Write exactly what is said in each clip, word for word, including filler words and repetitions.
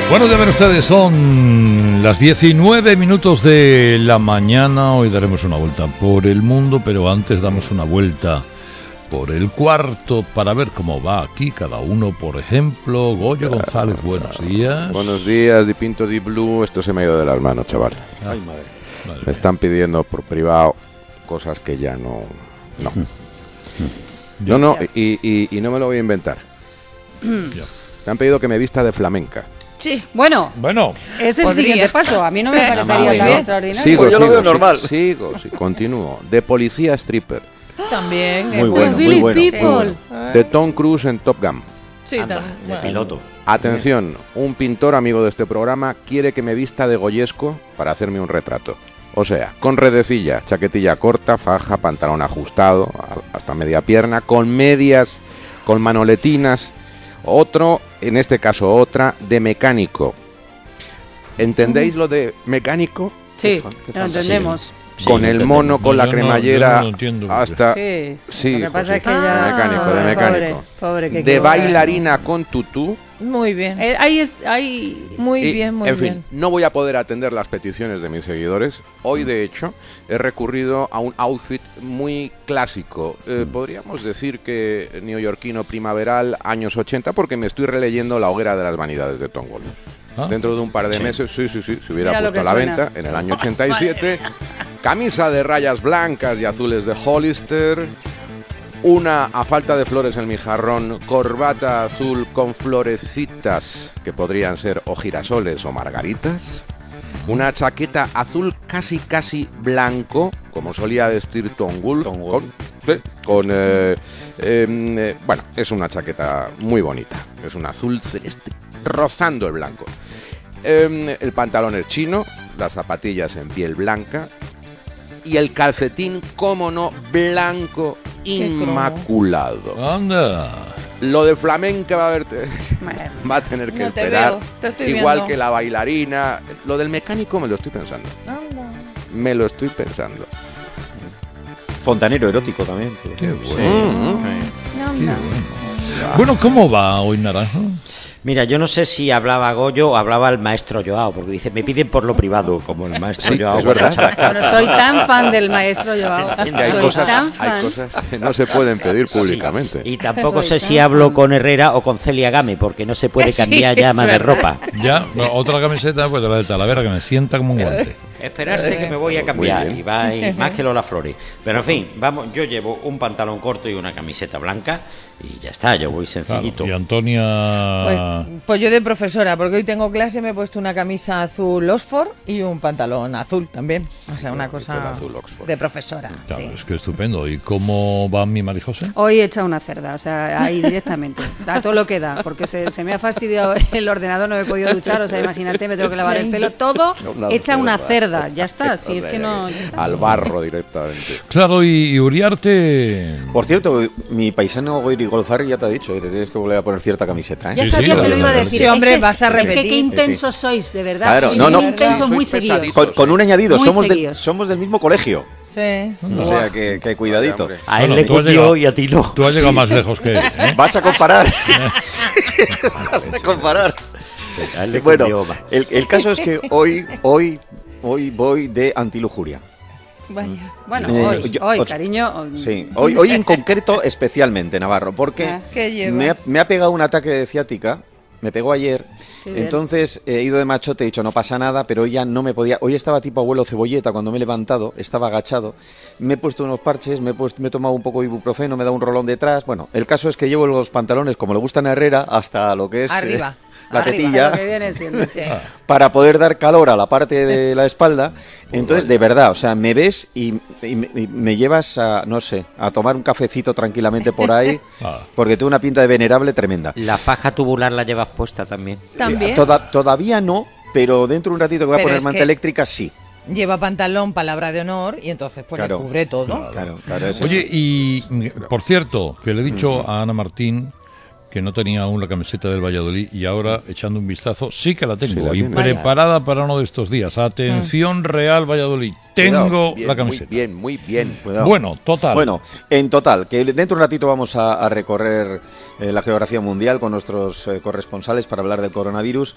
Bueno, ya ven ustedes, son las diecinueve minutos de la mañana. Hoy daremos una vuelta por el mundo, pero antes damos una vuelta por el cuarto para ver cómo va aquí cada uno. Por ejemplo, Goyo González, buenos días. Buenos días, Di Pinto Di Blue. Esto se me ha ido de las manos, chaval. Ay, madre. madre me están pidiendo por privado cosas que ya no... No, no, no y, y, y no me lo voy a inventar. Te han pedido que me vista de flamenca. Sí, bueno, bueno, ese es el podría. siguiente paso. A mí no me Sí. parecería No, tan no. extraordinario. Sigo, Pues yo lo sigo, veo sigo, normal. Sigo, sí, continúo. De policía stripper. También Muy es bueno, Billy muy bueno. People. Muy bueno. De Tom Cruise en Top Gun. Sí, Anda, también. de Bueno. piloto. Atención, un pintor amigo de este programa quiere que me vista de goyesco para hacerme un retrato. O sea, con redecilla, chaquetilla corta, faja, pantalón ajustado, hasta media pierna, con medias, con manoletinas. Otro, en este caso otra, de mecánico. ¿Entendéis lo de mecánico? Sí, Qué fa- qué lo fa- entendemos. Sí, Con lo el entendemos. mono, con No, la yo no- cremallera, yo no lo entiendo. hasta... Sí, Sí, lo que pasa José, es que de ya... mecánico, de Pobre, mecánico. Pobre, que De equivoca. bailarina con tutú. Muy bien. Eh, ahí es, ahí... Muy Y, bien, muy en bien. fin, no voy a poder atender las peticiones de mis seguidores. Hoy, de hecho, he recurrido a un outfit muy clásico. Eh, podríamos decir que neoyorquino primaveral, años ochenta, porque me estoy releyendo La hoguera de las vanidades de Tom Wolfe. ¿Ah? Dentro de un par de Sí. meses, sí, sí, sí, se hubiera Mira lo puesto a que la suena. venta en el año ochenta y siete. Camisa de rayas blancas y azules de Hollister. Una, a falta de flores en mi jarrón, corbata azul con florecitas que podrían ser o girasoles o margaritas. Una chaqueta azul casi casi blanco, como solía vestir Tom Wolfe. Tom Wolfe. Con, sí, con, eh, eh, eh, bueno, es una chaqueta muy bonita. Es un azul celeste rozando el blanco. Eh, el pantalón es chino, las zapatillas en piel blanca y el calcetín, como no, blanco inmaculado. Anda. Lo de flamenca va a, haber Bueno, va a tener que No te esperar. veo, te estoy Igual viendo. que la bailarina. Lo del mecánico me lo estoy pensando. Anda. Me lo estoy pensando. Fontanero erótico también. que- Qué sí. bueno. Sí. no, Qué no. bueno. Bueno, ¿cómo va hoy Naranjo? Mira, yo no sé si hablaba Goyo o hablaba el maestro Joao, porque dice, me piden por lo privado, como el maestro Sí, Joao. es cuando verdad. echa las cartas. Bueno, soy tan fan del maestro Joao. Es que hay Soy cosas, tan hay fan. cosas que no se pueden pedir públicamente. Y tampoco Soy sé si tan hablo fan. con Herrera o con Celia Game, porque no se puede Sí, cambiar es llama de verdad. ropa. Ya, no, otra camiseta, pues de la de Talavera, que me sienta como un guante. Esperarse que me voy a cambiar Muy bien. y va y más que Lola Flores. Pero en fin, vamos, yo llevo un pantalón corto y una camiseta blanca y ya está, yo voy Claro, sencillito. y Antonia... Pues, pues yo de profesora, porque hoy tengo clase, me he puesto una camisa azul Oxford y un pantalón azul también. O sea, una bonito cosa el azul Oxford. de profesora. Claro, Sí. es que estupendo. ¿Y cómo va mi Marijose? Hoy he echado una cerda, o sea, ahí directamente. Da todo lo que da, porque se, se me ha fastidiado el ordenador, no me he podido duchar, o sea, imagínate, me tengo que lavar el pelo, todo Una hecha una cerda. cerda, ya está, si es que no... ya está. Al barro directamente. Claro, y, y Uriarte... Por cierto, mi paisano Goiri Golzarri ya te ha dicho, eh, te tienes que volver a poner cierta camiseta. ¿eh? Ya Sí, sabía sí, que lo iba a sí, decir. sí, hombre, Es que- vas a es que repetir. qué Sí, intensos sois, de verdad. Claro, sois no, no. muy intensos, Sois muy seguidos. pesaditos. Con, con un añadido, Muy somos del, seguidos. somos del mismo colegio. Sí. O sea que, que cuidadito. Hombre. A él Bueno, le tú has cundió llegado- y a ti no. Tú has llegado más lejos que él, ¿eh? Vas a comparar. Vas a comparar. A él le Bueno, cundió más. El, el caso es que hoy, hoy, hoy voy de antilujuria. Vaya. Bueno, Eh, hoy, yo- hoy, os- cariño. hoy- Sí, hoy, hoy en concreto especialmente, Navarro, porque Ah. ¿Qué llevas? me ha, me ha pegado un ataque de ciática, me pegó ayer, Qué bien. entonces he ido de machote, he dicho no pasa nada, pero hoy ya no me podía, hoy estaba tipo abuelo cebolleta cuando me he levantado, estaba agachado, me he puesto unos parches, me he, puesto, me he tomado un poco de ibuprofeno, me he dado un rolón detrás, bueno, el caso es que llevo los pantalones como le gustan a Herrera hasta lo que es... Arriba. eh, la Arriba. tetilla, Lo que viene siendo, sí. para poder dar calor a la parte de la espalda. Entonces, de verdad, o sea, me ves y, y me- y me llevas a, no sé, a tomar un cafecito tranquilamente por ahí, Ah. porque tengo una pinta de venerable tremenda. La faja tubular la llevas puesta también. También Toda- todavía no, pero dentro de un ratito que voy a Pero poner es manta que- eléctrica, sí. lleva pantalón, palabra de honor, y entonces pues Claro. le cubre todo. Claro, claro, es Oye, eso. y mm, por cierto, que le he dicho a Ana Martín que no tenía aún la camiseta del Valladolid y ahora, echando un vistazo, sí que la tengo. Sí la y tiene. preparada para uno de estos días. Atención, Real Valladolid. Tengo Cuidado, bien, la camiseta. Muy bien, muy bien. Cuidado. Bueno, total. Bueno, en total, que dentro de un ratito vamos a, a recorrer eh, la geografía mundial con nuestros eh, corresponsales para hablar del coronavirus.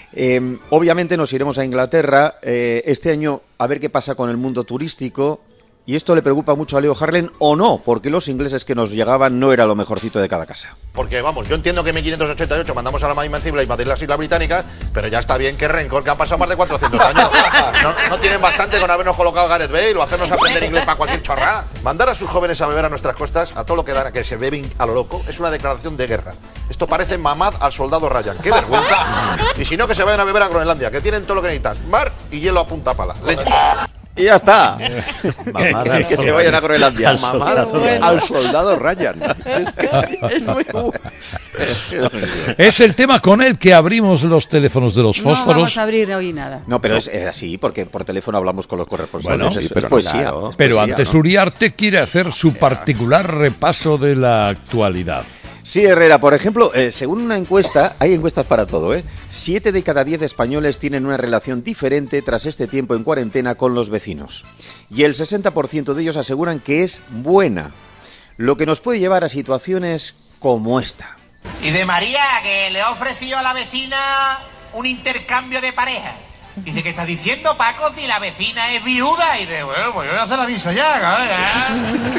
Eh, obviamente nos iremos a Inglaterra eh, este año a ver qué pasa con el mundo turístico. Y esto le preocupa mucho a Leo Harlem, ¿o no? Porque los ingleses que nos llegaban no era lo mejorcito de cada casa. Porque, vamos, yo entiendo que en mil quinientos ochenta y ocho mandamos a la más invencible y invadir las Islas Británicas, pero ya está bien que rencor, que han pasado más de cuatrocientos años. No, no tienen bastante con habernos colocado a Gareth Bale o hacernos aprender inglés para cualquier chorrada. Mandar a sus jóvenes a beber a nuestras costas, a todo lo que dan, que se beben a lo loco, es una declaración de guerra. Esto parece Mamad al soldado Ryan. ¡Qué vergüenza! Y si no, que se vayan a beber a Groenlandia, que tienen todo lo que necesitan. Mar y hielo a punta pala. Leche. Y ya está. Mamada que se vayan a Groenlandia. al soldado, Mamá al soldado Ryan. Es, que es muy bueno. Es el tema con el que abrimos los teléfonos de los No fósforos. vamos a abrir hoy nada. No, pero es, es así, porque por teléfono hablamos con los corresponsales. Bueno, es, sí, pero es poesía. claro. es Pero poesía, antes ¿no? Uriarte quiere hacer su particular repaso de la actualidad. Sí, Herrera, por ejemplo, eh, según una encuesta, hay encuestas para todo, ¿eh? Siete de cada diez españoles tienen una relación diferente tras este tiempo en cuarentena con los vecinos. Y el sesenta por ciento de ellos aseguran que es buena, lo que nos puede llevar a situaciones como esta. Y de María, que le ha ofrecido a la vecina un intercambio de pareja. Dice, ¿qué está diciendo, Paco, si la vecina es viuda? Y de, bueno, pues yo voy a hacer aviso ya,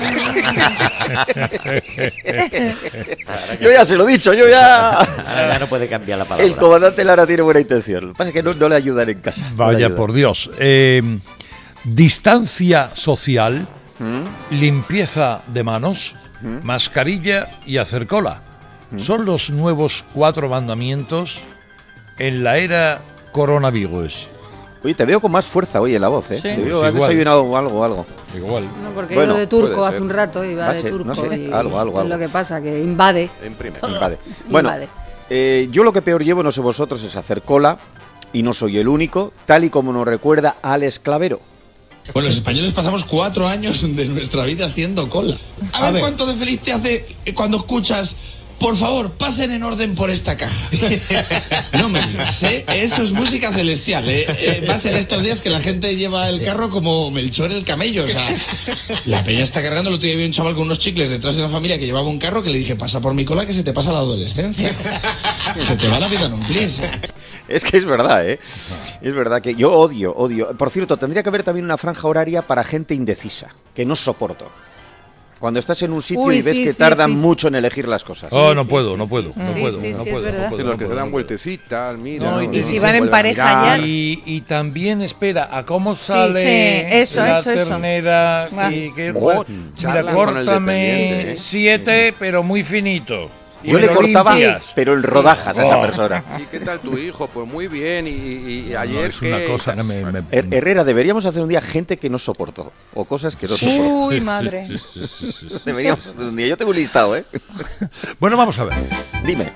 Yo ya se lo he dicho, yo ya... Ahora ya no puede cambiar la palabra. El comandante Lara tiene buena intención. Lo que pasa es que no, no le ayudan en casa. No le Vaya ayudan. por Dios. Eh, distancia social, limpieza de manos, mascarilla y hacer cola. Son los nuevos cuatro mandamientos en la era coronavirus. Oye, te veo con más fuerza hoy en la voz, ¿eh? Sí. Te veo, Pues has igual. desayunado algo, algo. Igual. No, porque Bueno, he ido de turco puede hace ser. un rato, iba Va a de ser, turco. no sé, y algo, algo, es algo. lo que pasa, que invade. Imprime. Invade. Bueno, Invade. eh, yo lo que peor llevo, no sé vosotros, es hacer cola, y no soy el único, tal y como nos recuerda Alex Clavero. Bueno, los españoles pasamos cuatro años de nuestra vida haciendo cola. A, ver, ver. cuánto de feliz te hace cuando escuchas, por favor, pasen en orden por esta caja. No me digas, ¿eh? Eso es música celestial, ¿eh? Eh, Más en estos días que la gente lleva el carro como Melchor el camello, o sea, la peña está cargando. Lo tuve un chaval con unos chicles detrás de una familia que llevaba un carro que le dije, pasa por mi cola que se te pasa la adolescencia. Se te va la vida en un plis. Es que es verdad, ¿eh? Es verdad que yo odio, odio. Por cierto, tendría que haber también una franja horaria para gente indecisa, que no soporto. Cuando estás en un sitio Uy, y ves sí, que sí, tardan sí. mucho en elegir las cosas. Oh, no sí, puedo, sí, no sí. puedo, no Sí, puedo, sí, no sí, puedo, es verdad. no puedo, Sí, los no que se puedo, dan no puedo. vueltecitas, mira. No, y- ¿no? y si van en vuelven a pareja mirar. ya. Y, y también espera a cómo sale sí, eso, la eso, eso. ternera Ah. y que Oh, mira, charlan con el córtame dependiente, ¿eh? siete pero muy finito. Y Yo le me lo cortaba, limpias. pero en rodajas a esa Oh. persona. ¿Y qué tal tu hijo? Pues muy bien. Y, y- y No, ayer es una que... cosa que me, me- Her- Herrera, deberíamos hacer un día gente que no soporto. O cosas que no soporto. Uy, madre. Deberíamos hacer un día. Yo tengo un listado, ¿eh? Bueno, vamos a ver. Dime.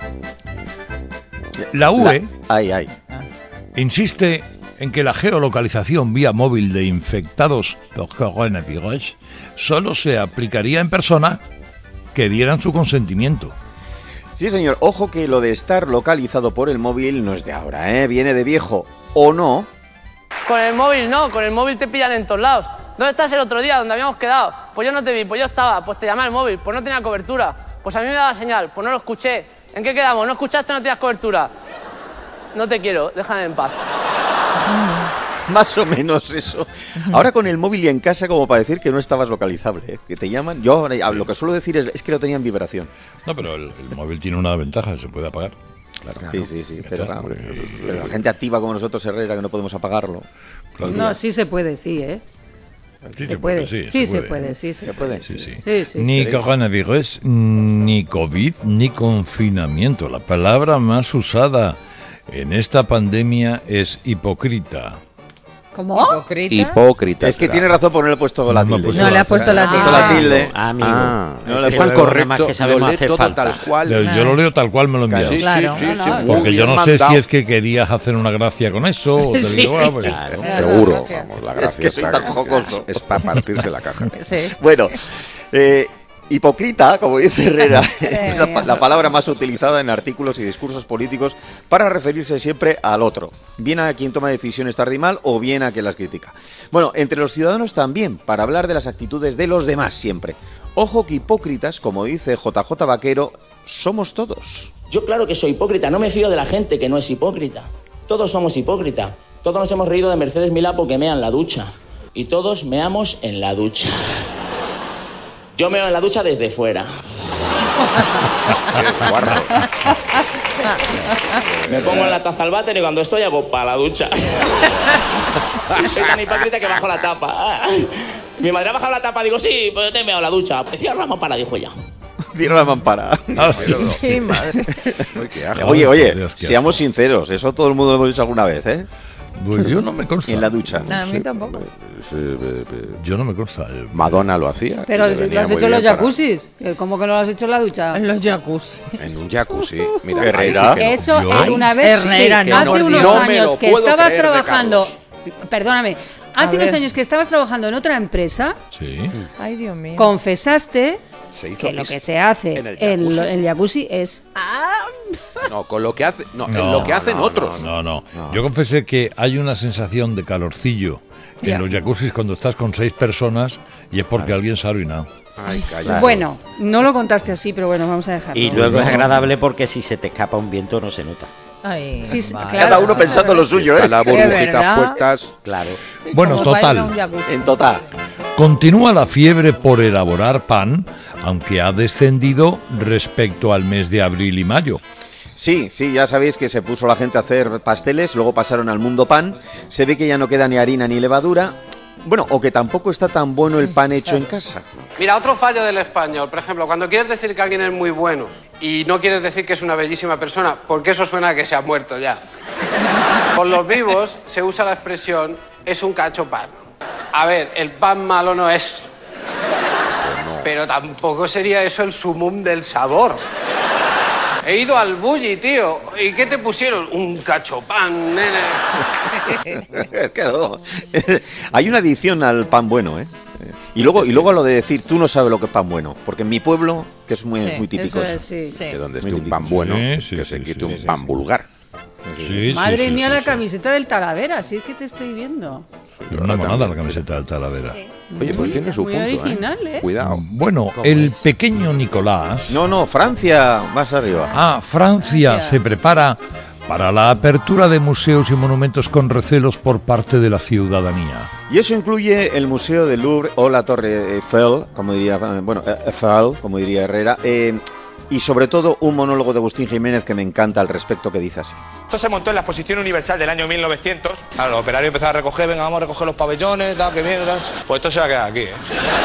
La U E Ay, ay. insiste en que la geolocalización vía móvil de infectados por coronavirus solo se aplicaría en personas que dieran su consentimiento. Sí, señor. Ojo que lo de estar localizado por el móvil no es de ahora, ¿eh? Viene de viejo. ¿O no? Con el móvil no, con el móvil te pillan en todos lados. ¿Dónde estás el otro día? ¿Dónde habíamos quedado? Pues yo no te vi, pues yo estaba, pues te llamé al móvil, pues no tenía cobertura. Pues a mí me daba señal, pues no lo escuché. ¿En qué quedamos? ¿No escuchaste? No tenías cobertura. No te quiero, déjame en paz. Más o menos eso. Ahora con el móvil y en casa como para decir que no estabas localizable, ¿eh? Que te llaman. Yo ahora, lo que suelo decir es, es que lo tenía en vibración. No, pero el, el móvil tiene una ventaja, se puede apagar. Sí, sí, sí. Pero, está. claro, pero la gente activa como nosotros, Herrera, que no podemos apagarlo. No, sí se puede, sí, ¿eh? Sí, Se puede. Sí, se puede, sí, se puede. Sí, sí. Sí, sí, Ni sí. coronavirus, ni COVID, ni confinamiento. La palabra más usada en esta pandemia es hipócrita. ¿Cómo? Hipócrita. Hipócrita. Es que será. tiene razón por no le he puesto la No, tilde. pues No le ha puesto la Le he puesto tilde. la tilde. Amigo. Ah, No, es que tan luego nada correcto. más que Lo sabemos lee hacer todo falta. tal cual. Yo, yo lo leo tal cual me lo envías. Sí, sí, Claro, sí, no, sí, no, muy Porque yo bien no sé mandado. si es que querías hacer una gracia con eso o te Sí. digo, ah, pues, Claro. Seguro. Gracias. Vamos, la Es gracia que soy está- tan jocoso. Es para partirse la caja. Sí. Bueno, eh, hipócrita, como dice Herrera, es la, pa- la palabra más utilizada en artículos y discursos políticos para referirse siempre al otro, bien a quien toma decisiones tarde y mal o bien a quien las critica. Bueno, entre los ciudadanos también, para hablar de las actitudes de los demás siempre. Ojo que hipócritas, como dice J J Vaquero, somos todos. Yo claro que soy hipócrita, no me fío de la gente que no es hipócrita. Todos somos hipócritas. Todos nos hemos reído de Mercedes Milá porque mea en la ducha. Y todos meamos en la ducha. Yo meo en la ducha desde fuera. Me pongo en la taza al váter y cuando estoy hago para la ducha. Soy tan hipócrita que bajo la tapa. Mi madre ha bajado la tapa, digo, sí, pues te he meado en la ducha. Pues cierra la mampara, dijo ella. Cierra la mampara. ¡Qué madre! Oye, oye, Dios, seamos sinceros, eso todo el mundo lo hemos dicho alguna vez, ¿eh? Pues yo no me consta. En la ducha. No, a mí tampoco. Yo no me consta. Madonna lo hacía. Pero si lo has hecho en los jacuzzis. ¿Cómo que no lo has hecho en la ducha? En los jacuzzi. En un jacuzzi. Mira, Herrera. ahí sí que no. Eso Yo- eh, una vez, Herrera, sí, no, hace no, unos no me años lo que puedo estabas creer de trabajando, perdóname, hace A unos ver. años que estabas trabajando en otra empresa, Sí. Ay, Dios mío. confesaste Se hizo que lo pis que se hace en el en jacuzzi. lo- el jacuzzi es No, con lo que hace, no, en lo que hacen otros. No, no. Yo confesé que hay una sensación de calorcillo en Ya. los jacuzzis cuando estás con seis personas y es porque alguien se ha orinado. Ay, calla. bueno, no lo contaste así, pero bueno, vamos a dejarlo. Y luego es agradable porque si se te escapa un viento no se nota. Ay, Sí, sí, vale. claro. Cada uno pensando lo suyo, Están ¿eh? las ¿De burbujitas verdad? puestas. Claro. Bueno, Como para ir a total. un jacuzzi. En total. Continúa la fiebre por elaborar pan, aunque ha descendido respecto al mes de abril y mayo. Sí, sí, ya sabéis que se puso la gente a hacer pasteles, luego pasaron al mundo pan, se ve que ya no queda ni harina ni levadura, bueno, o que tampoco está tan bueno el pan hecho en casa. Mira, otro fallo del español. Por ejemplo, cuando quieres decir que alguien es muy bueno y no quieres decir que es una bellísima persona, porque eso suena a que se ha muerto ya. Con los vivos se usa la expresión es un cacho pan. A ver, el pan malo no es. Pero tampoco sería eso el sumum del sabor. He ido al bulli, tío. ¿Y qué te pusieron? Un cachopán, nene. Claro. Hay una adición al pan bueno, ¿eh? Y luego, y luego a lo de decir, tú no sabes lo que es pan bueno, porque en mi pueblo, que es muy, Sí, muy típico Eso eso. es, sí. Sí. Que donde Muy esté un típico. pan bueno, Sí, sí, que sí, se sí, quite sí, un sí. pan vulgar. Sí, sí, Madre sí, mía, sí, la sí. camiseta del Talavera, sí es que te estoy viendo. Una monada la camiseta del Talavera. Oye, pues tiene su Muy punto, original, ¿eh? Cuidado. Bueno, el pequeño Nicolás... No, no, Francia, más arriba. Ah, Francia se prepara para la apertura de museos y monumentos con recelos por parte de la ciudadanía. Y eso incluye el Museo del Louvre o la Torre Eiffel, como diría, eh, bueno, eh, Eiffel, como diría Herrera, eh, y sobre todo un monólogo de Agustín Jiménez que me encanta al respecto, que dice así. Esto se montó en la Exposición Universal del año mil novecientos. Claro, los operarios empezaron a recoger, venga, vamos a recoger los pabellones, tal, que bien, tal. Pues esto se va a quedar aquí, ¿eh?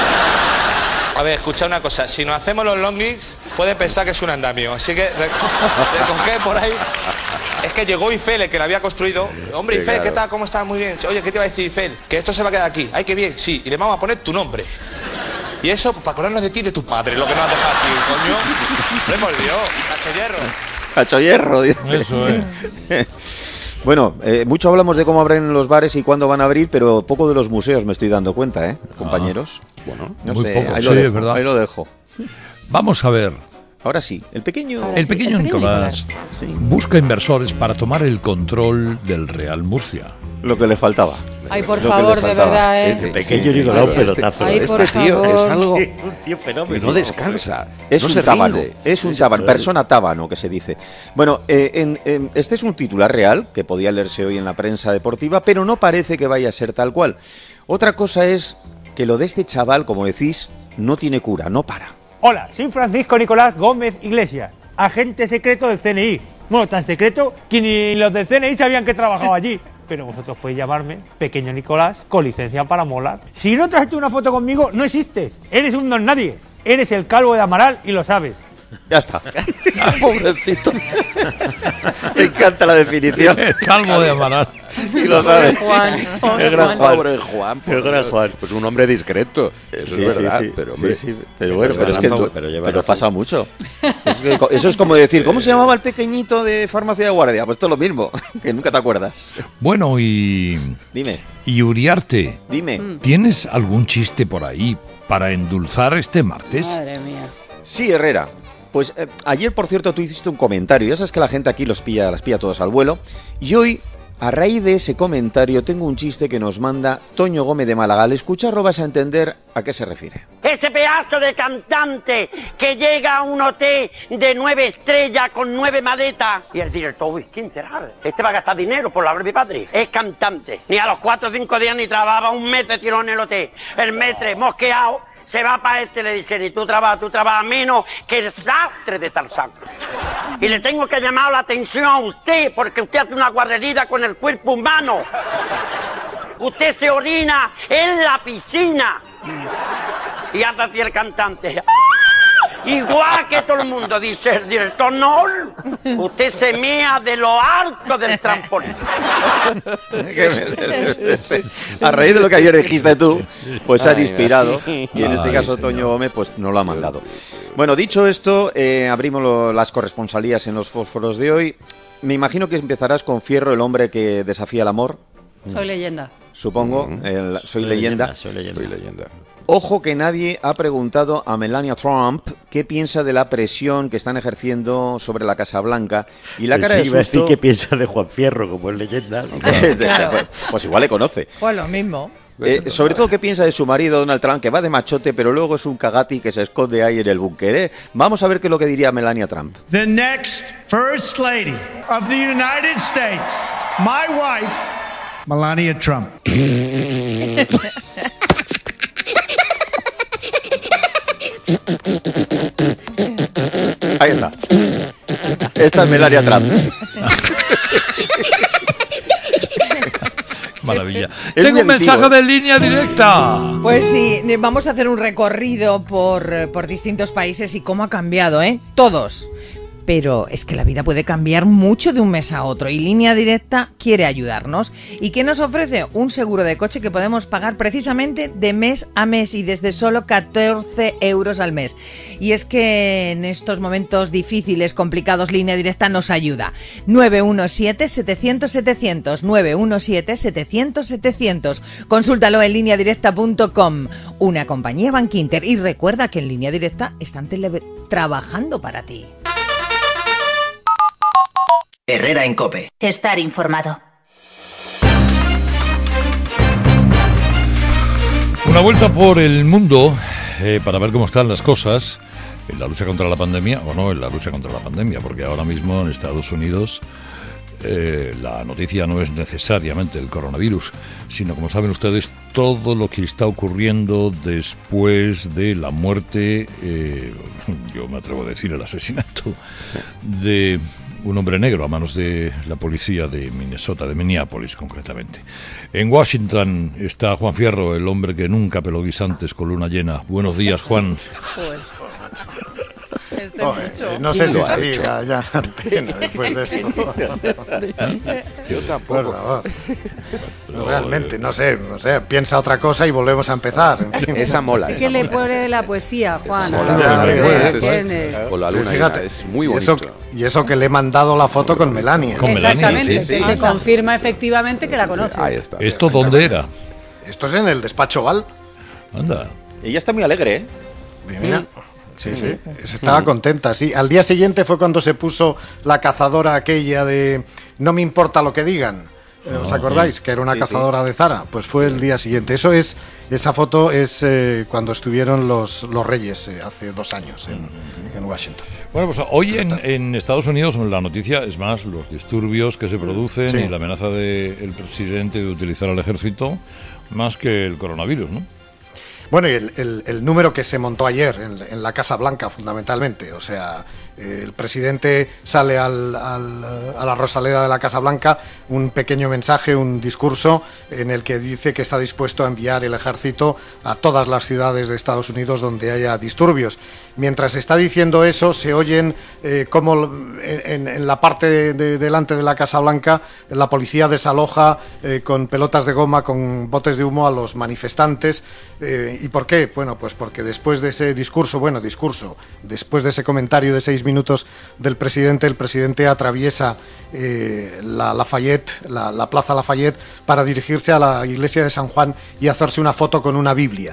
A ver, escuchad una cosa, si nos hacemos los long gigs, puede pensar que es un andamio, así que reco- recoged por ahí. Es que llegó Eiffel, el que la había construido. Hombre, Sí, Eiffel, claro. ¿qué tal? ¿Cómo estás? Muy bien. Oye, ¿qué te iba a decir, Eiffel? Que esto se va a quedar aquí. Ay, qué bien, sí. Y le vamos a poner tu nombre. Y eso, pues, para acordarnos de ti y de tus padres, lo que nos has dejado aquí, coño. Hombre, por Dios, cacho hierro. Cacho hierro, dice. Eso es. Bueno, eh, mucho hablamos de cómo abren los bares y cuándo van a abrir, pero poco de los museos me estoy dando cuenta, ¿eh, compañeros? Bueno, No muy sé, poco, ahí sí, lo dejo, es verdad. ahí lo dejo. Vamos a ver. Ahora sí, el pequeño... Ahora El sí, pequeño el pequeño Nicolás busca inversores para tomar el control del Real Murcia. Lo que le faltaba. Ay, por Lo que favor, le de faltaba. verdad, ¿eh? Este- Pequeño sí, Nicolás, sí, un pelotazo. Ay, Este por tío favor. es algo Un tío que fenómeno. no descansa. Es no un se tábano, rinde. es un tábano, persona tábano que se dice. Bueno, eh, en- en- este es un titular real que podía leerse hoy en la prensa deportiva, pero no parece que vaya a ser tal cual. Otra cosa es que lo de este chaval, como decís, no tiene cura, no para. Hola, soy Francisco Nicolás Gómez Iglesias, agente secreto del C N I. Bueno, tan secreto que ni los del C N I sabían que trabajaba allí. Pero vosotros podéis llamarme Pequeño Nicolás con licencia para molar. Si no te has hecho una foto conmigo, no existes. Eres un don nadie. Eres el calvo de Amaral y lo sabes. Ya está. Pobrecito. Me encanta la definición. El calvo de Amaral. Y lo sabe. Juan, pobre El gran Juan. Juan. Pobre Juan, El gran Juan. pues un hombre discreto, eso Sí, es sí, verdad, sí, pero sí, hombre, sí, pero bueno, Pero pero es que razón, tú- pero lleva pero razón. pasa mucho. Es que co- eso es como decir, ¿cómo se llamaba el pequeñito de farmacia de guardia? Pues esto es lo mismo, que nunca te acuerdas. Bueno, y... Dime, Y Uriarte, dime. ¿tienes algún chiste por ahí para endulzar este martes? Madre mía. Sí, Herrera. Pues eh, ayer, por cierto, tú hiciste un comentario. Ya sabes que la gente aquí los pilla, las pilla todos al vuelo. Y hoy A raíz de ese comentario tengo un chiste que nos manda Toño Gómez de Málaga. Al escucharlo vas a entender a qué se refiere. Ese pedazo de cantante que llega a un hotel de nueve estrellas con nueve maletas. Y el director, uy, ¿quién será? Este va a gastar dinero por la obra de mi padre. Es cantante. Ni a los cuatro o cinco días ni trabajaba un mes de tirón en el hotel. El metre mosqueado se va para este y le dice, ni tú trabajas, tú trabajas menos que el sastre de Tarzán. Y le tengo que llamar la atención a usted, porque usted hace una guarrería con el cuerpo humano. Usted se orina en la piscina. Y hace así el cantante. Igual que todo el mundo, dice el director, no, usted se mea de lo alto del transporte. A raíz de lo que ayer dijiste tú, pues se ha inspirado, y en este caso Toño Gómez pues nos lo ha mandado. Bueno, dicho esto, eh, abrimos lo, las corresponsalías en los fósforos de hoy. Me imagino que empezarás con Fierro, el hombre que desafía el amor. Soy leyenda. Supongo, el, soy, soy leyenda. leyenda. Soy leyenda. Soy leyenda. Ojo que nadie ha preguntado a Melania Trump qué piensa de la presión que están ejerciendo sobre la Casa Blanca y la Pues cara sí, de iba a susto... decir qué piensa de Juan Fierro, como es leyenda. Claro. pues, pues igual le conoce. Pues lo mismo. Eh, sobre todo qué piensa de su marido Donald Trump, que va de machote, pero luego es un cagati que se esconde ahí en el búnker. ¿eh? Vamos a ver qué es lo que diría Melania Trump. The next First Lady of the United States, my wife, Melania Trump. Ahí está. Esta es Melania Trump. Maravilla. Tengo un mensaje de línea directa. Pues sí, vamos a hacer un recorrido por, por distintos países y cómo ha cambiado, ¿eh? Todos. Pero es que la vida puede cambiar mucho de un mes a otro y Línea Directa quiere ayudarnos. ¿Y qué nos ofrece? Un seguro de coche que podemos pagar precisamente de mes a mes y desde solo catorce euros al mes. Y es que en estos momentos difíciles, complicados, Línea Directa nos ayuda. nueve uno siete, setecientos, setecientos, nueve uno siete, setecientos, setecientos. Consúltalo en línea directa punto com. Una compañía Bankinter. Y recuerda que en Línea Directa están tele- trabajando para ti. Herrera en COPE. Estar informado. Una vuelta por el mundo eh, para ver cómo están las cosas en la lucha contra la pandemia, o no en la lucha contra la pandemia, porque ahora mismo en Estados Unidos eh, la noticia no es necesariamente el coronavirus, sino, como saben ustedes, todo lo que está ocurriendo después de la muerte, eh, yo me atrevo a decir el asesinato, de un hombre negro a manos de la policía de Minnesota, de Minneapolis concretamente. En Washington está Juan Fierro, el hombre que nunca peló guisantes con luna llena. Buenos días, Juan. Este Oh, eh, no sé si salir ya, ya la antena después de eso. Yo tampoco. Por favor. No, realmente, no sé, no sé, piensa otra cosa y volvemos a empezar. En fin. Esa mola. ¿Qué le pone la poesía, Juan? Mola, Ah, mola, que mola, tiene. mola. Con la luna Fíjate, llena, es muy y bonito. eso, y eso que le he mandado la foto con Melania. Con Melania, Exactamente, sí, sí. que se confirma efectivamente que la conoce. Ahí está. ¿Esto dónde era? Esto es en el despacho Val. Anda. Ella está muy alegre, ¿eh? Mira. Sí, sí, estaba contenta, sí. Al día siguiente fue cuando se puso la cazadora aquella de no me importa lo que digan. ¿Os acordáis? Que era una Sí, cazadora de Zara. Pues fue el día siguiente. Eso es, esa foto es eh, cuando estuvieron los, los Reyes eh, hace dos años en, en Washington. Bueno, pues hoy en, en Estados Unidos la noticia es más los disturbios que se producen Sí. y la amenaza del presidente de utilizar al ejército más que el coronavirus, ¿no? Bueno, y el, el, el número que se montó ayer en, en la Casa Blanca, fundamentalmente. O sea, eh, el presidente sale al, al, a la Rosaleda de la Casa Blanca, un pequeño mensaje, un discurso en el que dice que está dispuesto a enviar el ejército a todas las ciudades de Estados Unidos donde haya disturbios. Mientras está diciendo eso, se oyen eh, como en, en la parte de, de, delante de la Casa Blanca la policía desaloja eh, con pelotas de goma, con botes de humo a los manifestantes. Eh, ¿Y por qué? Bueno, pues porque después de ese discurso, bueno, discurso, después de ese comentario de seis minutos del presidente, el presidente atraviesa eh, la Lafayette, la, la Plaza Lafayette, para dirigirse a la iglesia de San Juan y hacerse una foto con una Biblia.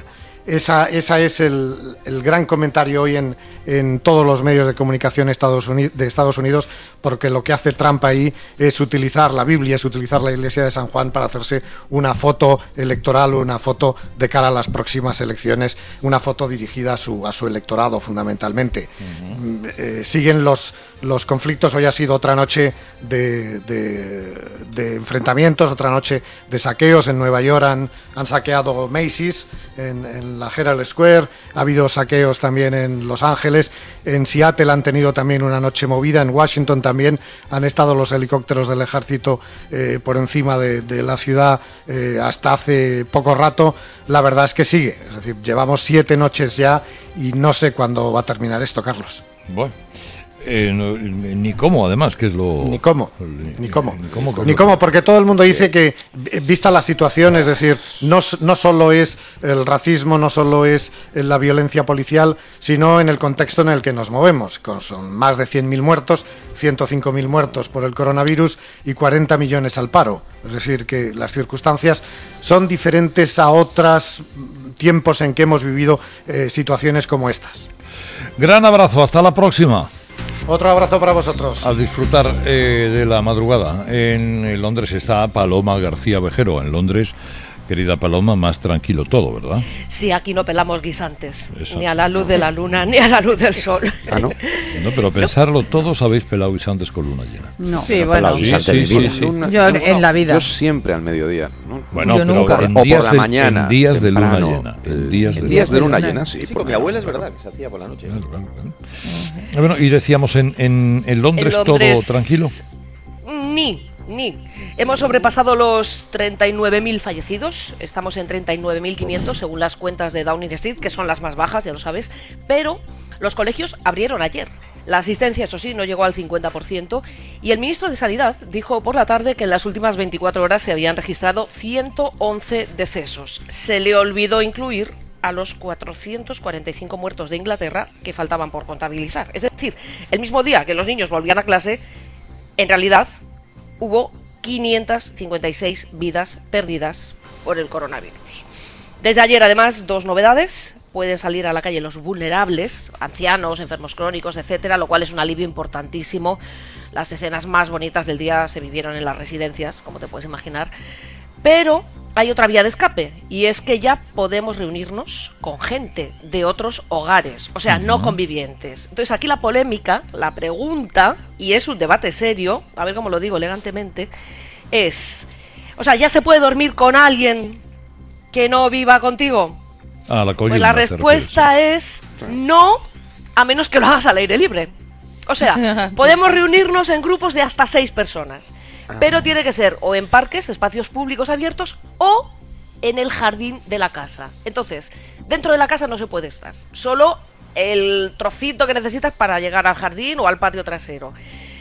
esa, esa es el, el gran comentario hoy en, en todos los medios de comunicación Estados Unidos, de Estados Unidos, porque lo que hace Trump ahí es utilizar la Biblia, es utilizar la iglesia de San Juan para hacerse una foto electoral, una foto de cara a las próximas elecciones, una foto dirigida a su, a su electorado fundamentalmente. Uh-huh. Eh, siguen los, los conflictos. Hoy ha sido otra noche de, de, de enfrentamientos, otra noche de saqueos. En Nueva York han, han saqueado Macy's, en, en la Herald Square, ha habido saqueos también en Los Ángeles, en Seattle han tenido también una noche movida, en Washington también han estado los helicópteros del ejército eh, por encima de, de la ciudad eh, hasta hace poco rato. La verdad es que sigue, es decir, llevamos siete noches ya y no sé cuándo va a terminar esto, Carlos. Bueno. Eh, no, ni cómo, además, que es lo... Ni cómo, ni, ni cómo, ni cómo, ni cómo, porque todo el mundo dice que, vista la situación, es decir, no, no solo es el racismo, no solo es la violencia policial, sino en el contexto en el que nos movemos, con son más de cien mil muertos, ciento cinco mil muertos por el coronavirus y cuarenta millones al paro. Es decir, que las circunstancias son diferentes a otros tiempos en que hemos vivido eh, situaciones como estas. Gran abrazo, hasta la próxima. Otro abrazo para vosotros. A disfrutar eh, de la madrugada. En Londres está Paloma García Vejero. En Londres, querida Paloma, más tranquilo todo, ¿verdad? Sí, aquí no pelamos guisantes. Eso. Ni a la luz de la luna, ni a la luz del sol. Ah, ¿no? No, pero pensarlo, todos habéis pelado guisantes con luna llena. No. Sí, bueno. Sí, sí, sí, sí. Luna, yo en, en la vida. Yo siempre al mediodía. ¿no? Bueno, yo pero nunca. en O días, por la de, mañana, en días de luna temprano, llena. En días de, en días de luna luna llena, sí. Sí, con mi abuela es verdad que se hacía por la noche. Claro, claro, claro. Bueno, y decíamos, en, en, en, Londres, En Londres, todo tranquilo. Ni, ni. Hemos sobrepasado los treinta y nueve mil fallecidos. Estamos en treinta y nueve mil quinientos según las cuentas de Downing Street, que son las más bajas, ya lo sabes. Pero los colegios abrieron ayer. La asistencia, eso sí, no llegó al cincuenta por ciento y el ministro de Sanidad dijo por la tarde que en las últimas veinticuatro horas se habían registrado ciento once decesos. Se le olvidó incluir a los cuatrocientos cuarenta y cinco muertos de Inglaterra que faltaban por contabilizar. Es decir, el mismo día que los niños volvían a clase, en realidad hubo quinientas cincuenta y seis vidas perdidas por el coronavirus. Desde ayer, además, dos novedades. Pueden salir a la calle los vulnerables, ancianos, enfermos crónicos, etcétera, lo cual es un alivio importantísimo. Las escenas más bonitas del día se vivieron en las residencias, como te puedes imaginar. Pero hay otra vía de escape, y es que ya podemos reunirnos con gente de otros hogares, o sea, uh-huh. no convivientes. Entonces aquí la polémica, la pregunta, y es un debate serio, a ver cómo lo digo elegantemente, es, o sea, ¿ya se puede dormir con alguien que no viva contigo? Ah, la pues la respuesta es no, a menos que lo hagas al aire libre. O sea, podemos reunirnos en grupos de hasta seis personas, pero tiene que ser o en parques, espacios públicos abiertos, o en el jardín de la casa. Entonces, dentro de la casa no se puede estar, solo el trocito que necesitas para llegar al jardín o al patio trasero.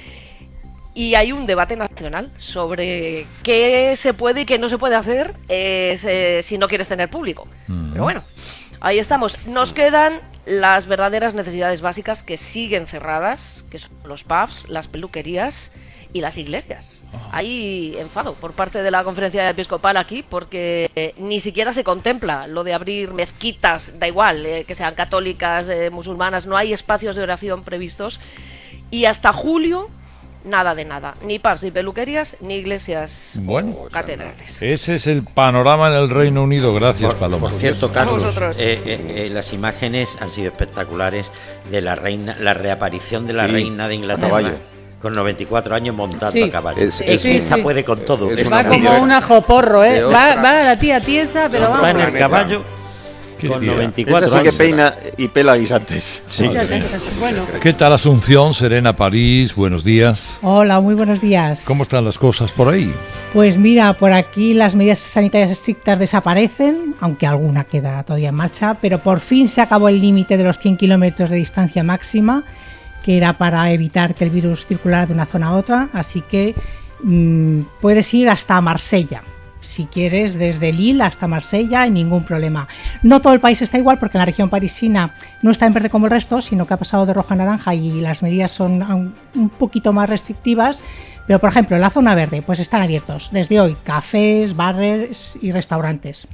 Y hay un debate nacional sobre qué se puede y qué no se puede hacer eh, se, si no quieres tener público. Uh-huh. Pero bueno, ahí estamos. Nos quedan las verdaderas necesidades básicas que siguen cerradas, que son los pubs, las peluquerías y las iglesias. Uh-huh. Hay enfado por parte de la Conferencia Episcopal aquí porque eh, ni siquiera se contempla lo de abrir mezquitas, da igual, eh, que sean católicas, eh, musulmanas, no hay espacios de oración previstos. Y hasta julio... nada de nada, ni pubs, ni peluquerías, ni iglesias bueno, o catedrales. Ese es el panorama en el Reino Unido. Gracias, por, Paloma. Por cierto, Carlos, eh, eh, eh, las imágenes han sido espectaculares de la reina, la reaparición de la sí, reina de Inglaterra con noventa y cuatro años montando sí. a caballo. Es, es, sí, esa sí. puede con todo. Es va como buena. Una joporro, ¿eh? Va, va la tía tiesa, pero vamos. Va en el caballo. Con noventa y cuatro Esa sí años. que peina y pela guisantes. Sí. Bueno. ¿Qué tal Asunción, Serena, París? Buenos días. Hola, muy buenos días. ¿Cómo están las cosas por ahí? Pues mira, por aquí las medidas sanitarias estrictas desaparecen, aunque alguna queda todavía en marcha, pero por fin se acabó el límite de los cien kilómetros de distancia máxima, que era para evitar que el virus circulara de una zona a otra, así que mmm, puedes ir hasta Marsella. Si quieres, desde Lille hasta Marsella, sin ningún problema. No todo el país está igual porque en la región parisina no está en verde como el resto, sino que ha pasado de rojo a naranja y las medidas son un, un poquito más restrictivas. Pero, por ejemplo, en la zona verde, pues están abiertos desde hoy cafés, bares y restaurantes.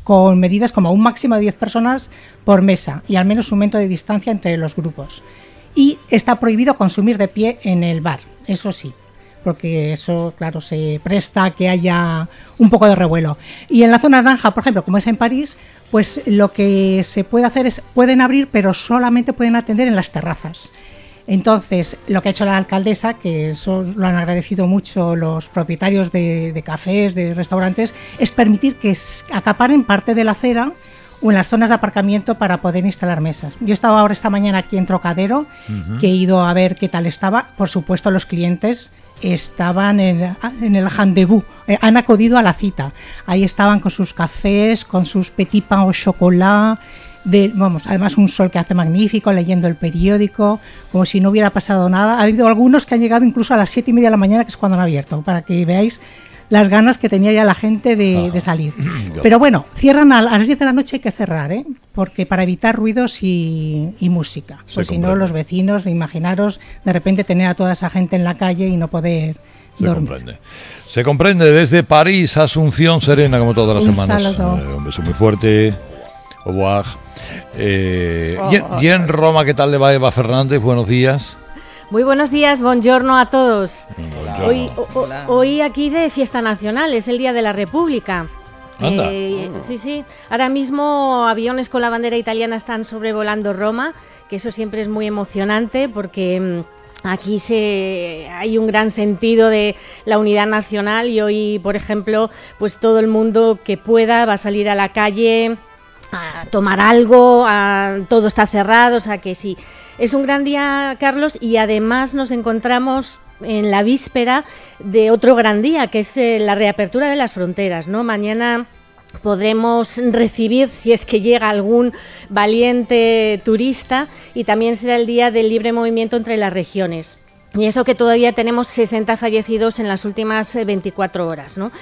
con medidas como un máximo de diez personas por mesa y al menos un metro de distancia entre los grupos. Y está prohibido consumir de pie en el bar, eso sí, porque eso, claro, se presta a que haya un poco de revuelo. Y en la zona naranja, por ejemplo, como es en París, pues lo que se puede hacer es, pueden abrir, pero solamente pueden atender en las terrazas. Entonces, lo que ha hecho la alcaldesa, que eso lo han agradecido mucho los propietarios de, de cafés, de restaurantes, es permitir que acaparen parte de la acera o en las zonas de aparcamiento para poder instalar mesas. Yo he estado ahora esta mañana aquí en Trocadero, uh-huh. que he ido a ver qué tal estaba. Por supuesto, los clientes estaban en, en el rendezvous, eh, han acudido a la cita. Ahí estaban con sus cafés, con sus petit pain au chocolat, de, vamos, además un sol que hace magnífico, leyendo el periódico, como si no hubiera pasado nada. Ha habido algunos que han llegado incluso a las siete y media de la mañana, que es cuando han abierto, para que veáis las ganas que tenía ya la gente de, de salir. Pero bueno, cierran a, a las diez de la noche, hay que cerrar, ¿eh? Porque para evitar ruidos y, y música. Pues si no, los vecinos, imaginaros de repente tener a toda esa gente en la calle y no poder Se dormir. comprende. Se comprende desde París, Asunción Serena, como todas las Un semanas. saludo. Eh, un beso muy fuerte. Au revoir. Eh, Oh, y, en- oh, y en Roma, ¿qué tal le va Eva Fernández? Buenos días. Muy buenos días, buongiorno a todos. Buongiorno. Hoy, o- o- hoy aquí de fiesta nacional, es el Día de la República. Anda. Eh, sí, sí. Ahora mismo aviones con la bandera italiana están sobrevolando Roma, que eso siempre es muy emocionante porque mm, aquí se hay un gran sentido de la unidad nacional y hoy, por ejemplo, pues todo el mundo que pueda va a salir a la calle a tomar algo, a- todo está cerrado, o sea que sí. Es un gran día, Carlos, y además nos encontramos en la víspera de otro gran día, que es eh, la reapertura de las fronteras, ¿no? Mañana podremos recibir, si es que llega algún valiente turista, y también será el día del libre movimiento entre las regiones. Y eso que todavía tenemos sesenta fallecidos en las últimas eh, veinticuatro horas, ¿no?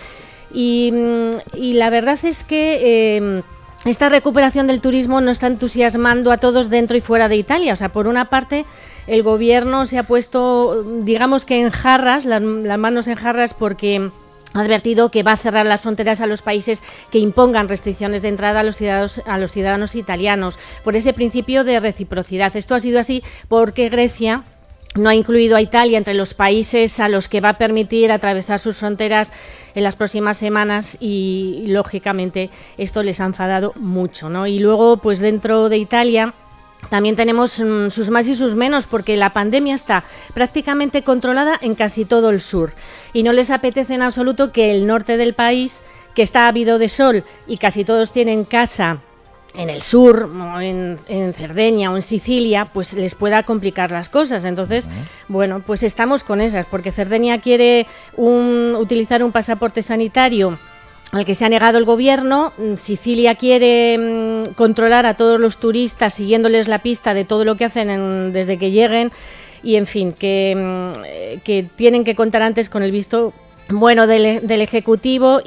Y, mm, y la verdad es que eh, esta recuperación del turismo nos está entusiasmando a todos dentro y fuera de Italia. O sea, por una parte, el gobierno se ha puesto, digamos que en jarras, las, las manos en jarras, porque ha advertido que va a cerrar las fronteras a los países que impongan restricciones de entrada a los ciudadanos, a los ciudadanos italianos, por ese principio de reciprocidad. Esto ha sido así porque Grecia no ha incluido a Italia entre los países a los que va a permitir atravesar sus fronteras en las próximas semanas y, lógicamente, esto les ha enfadado mucho, ¿no? Y luego, pues dentro de Italia también tenemos mm, sus más y sus menos, porque la pandemia está prácticamente controlada en casi todo el sur y no les apetece en absoluto que el norte del país, que está ávido de sol y casi todos tienen casa en el sur, o en, en Cerdeña o en Sicilia, pues les pueda complicar las cosas. Entonces, uh-huh. bueno, pues estamos con esas, porque Cerdeña quiere un, utilizar un pasaporte sanitario al que se ha negado el gobierno. Sicilia quiere mmm, controlar a todos los turistas siguiéndoles la pista de todo lo que hacen en, desde que lleguen, y en fin, que, mmm, que tienen que contar antes con el visto bueno del, del Ejecutivo,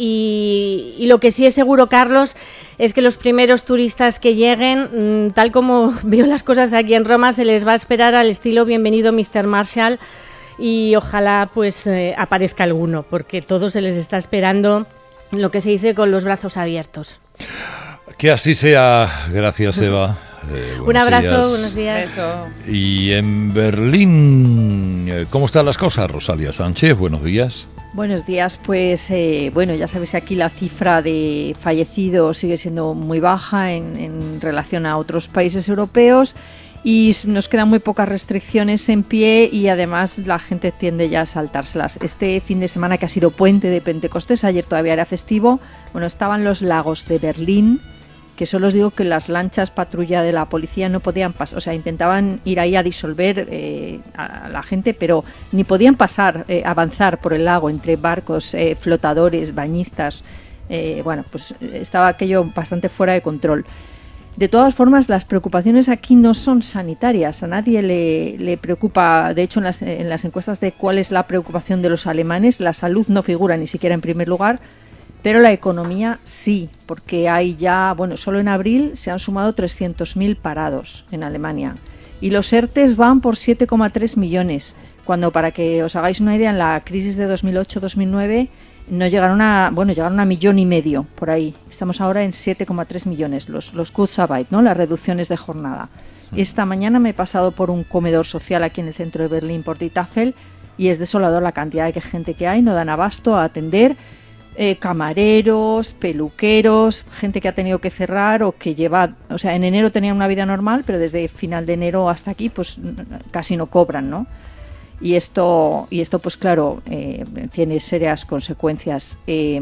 y, y lo que sí es seguro, Carlos, es que los primeros turistas que lleguen, tal como veo las cosas aquí en Roma, se les va a esperar al estilo bienvenido mister Marshall, y ojalá pues eh, aparezca alguno, porque todo se les está esperando, lo que se dice, con los brazos abiertos. Que así sea. Gracias, Eva. Eh, Un abrazo, días. buenos días. Eso. Y en Berlín, eh, ¿cómo están las cosas, Rosalía Sánchez? Buenos días. Buenos días, pues eh, bueno, ya sabéis que aquí la cifra de fallecidos sigue siendo muy baja en, en relación a otros países europeos, y nos quedan muy pocas restricciones en pie, y además la gente tiende ya a saltárselas. Este fin de semana, que ha sido puente de Pentecostés, ayer todavía era festivo, bueno, estaban los lagos de Berlín, que solo os digo que las lanchas patrulla de la policía no podían pasar, o sea, intentaban ir ahí a disolver eh, a la gente, pero ni podían pasar, eh, avanzar por el lago entre barcos, eh, flotadores, bañistas. Eh, bueno, pues estaba aquello bastante fuera de control. De todas formas, las preocupaciones aquí no son sanitarias, a nadie le, le preocupa. De hecho, en las, en las encuestas de cuál es la preocupación de los alemanes, la salud no figura ni siquiera en primer lugar, pero la economía sí, porque hay ya, bueno, solo en abril se han sumado trescientos mil parados en Alemania, y los ERTES van por siete coma tres millones, cuando, para que os hagáis una idea, en la crisis de dos mil ocho dos mil nueve no llegaron a, bueno, llegaron a millón y medio por ahí. Estamos ahora en siete coma tres millones, los, los Kurzarbeit, ¿no? Las reducciones de jornada. Esta mañana me he pasado por un comedor social aquí en el centro de Berlín, por die Tafel, y es desolador la cantidad de gente que hay, no dan abasto a atender, eh, camareros, peluqueros, gente que ha tenido que cerrar o que lleva, o sea, en enero tenían una vida normal, pero desde final de enero hasta aquí, pues casi no cobran, ¿no? Y esto, y esto pues claro, eh, tiene serias consecuencias. Eh,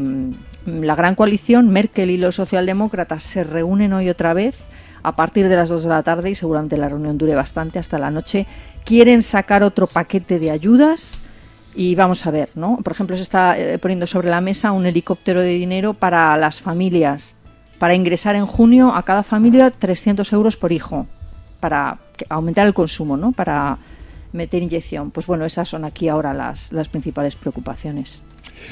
la gran coalición, Merkel y los socialdemócratas, se reúnen hoy otra vez a partir de las dos de la tarde y seguramente la reunión dure bastante hasta la noche. Quieren sacar otro paquete de ayudas y vamos a ver, ¿no? Por ejemplo, se está eh, poniendo sobre la mesa un helicóptero de dinero para las familias, para ingresar en junio a cada familia trescientos euros por hijo, para aumentar el consumo, ¿no? Para meter inyección. Pues bueno, esas son aquí ahora las, las principales preocupaciones.